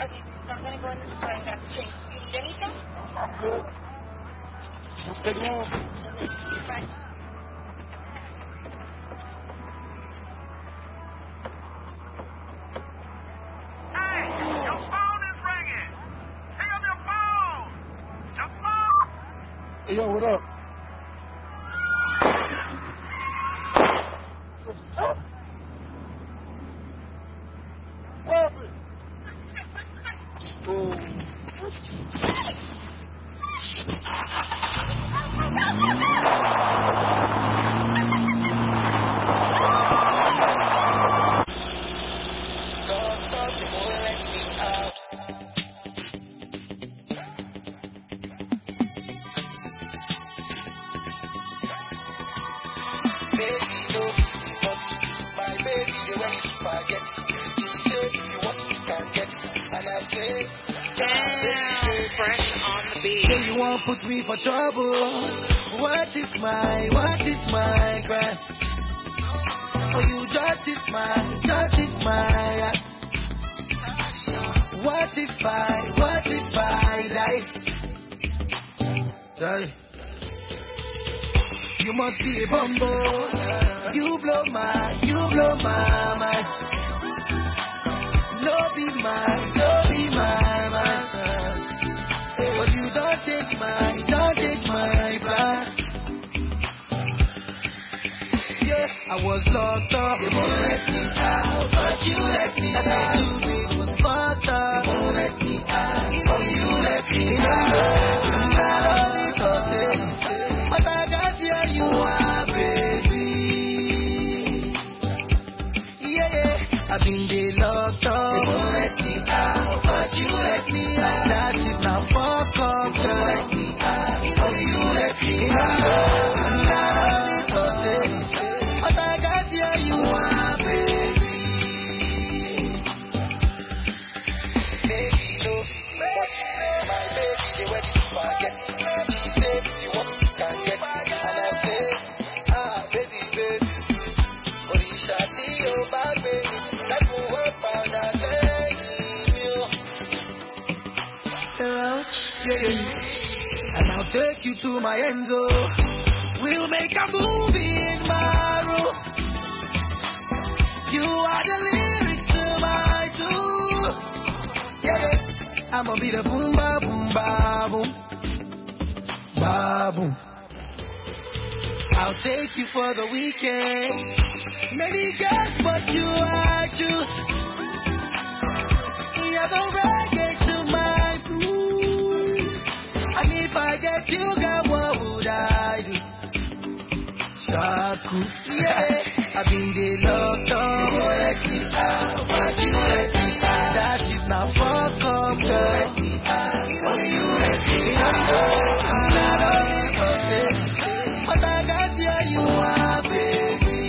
Okay, it's not going to go in the store. I got the change. You need anything? I'm good. Just take it home. Okay, bye. Hey, your phone is ringing. Pick up your phone. Your phone. Hey, yo, what up? What happened? Say you won't put me for trouble. What is my crime? Oh, you justice my What if I die? You must be a bumble. You blow my mind. No be my mind. But you don't change my plan. Yeah, I was lost up. You won't let me out, but you let me out. I do it was fucked up. You won't let me out, but you let me out. But I got here, you are, baby. Yeah, I've been there locked up. You won't let me out, but you let me out. That shit now fuck up. You let me out, but you let me out. But I got here, you are, baby. Baby, no, watch my baby, they ready to forget. She said, you want you can get. And I said, baby, but you shall see your back, baby. That will work for that yeah. And I'll take you to my Enzo. We'll make a movie in my room. You are the lyrics to my tune. Yeah, I'ma be the boom ba boom ba boom ba boom. I'll take you for the weekend. Many girls, but you I choose. You're the reggae to my blues. And if I get you, girl, what would I do? Shaku, yeah. I've been there locked up. You let me out, but you let me out. That shit now fuck up, girl. You let me out, but you let me out. I'm not on it, but I got here, you are, baby.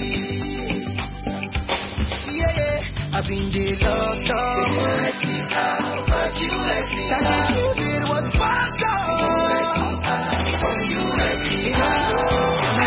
Yeah, I've been there locked up. You let me out, but you let me out. That shit you did was fucked up. You let me out, but you let me out.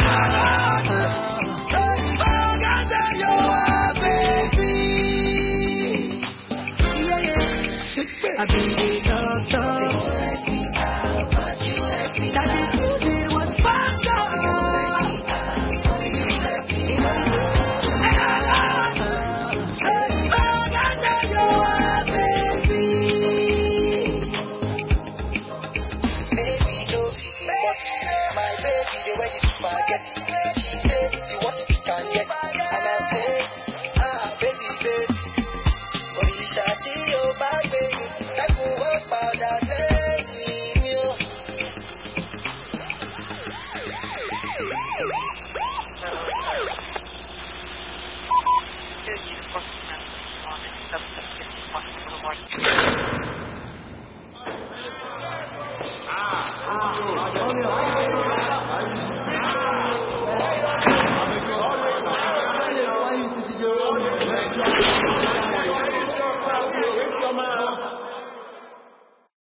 I've been the doctor. You let me out, but you let me out. That you did was fucked up. You let me out, but you let me out. You are, baby. Baby, don't watch my baby, the way you forget. She said, you want it, you can get. And I said, baby. But you shall see your back, baby. That will work for that lady, you.